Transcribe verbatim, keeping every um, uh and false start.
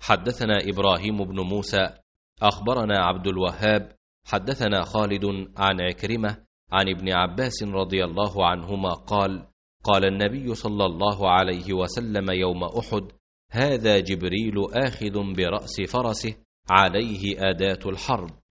حدثنا إبراهيم بن موسى أخبرنا عبد الوهاب حدثنا خالد عن عكرمة عن ابن عباس رضي الله عنهما قال: قال النبي صلى الله عليه وسلم يوم أحد: هذا جبريل آخذ برأس فرسه عليه آداة الحرب.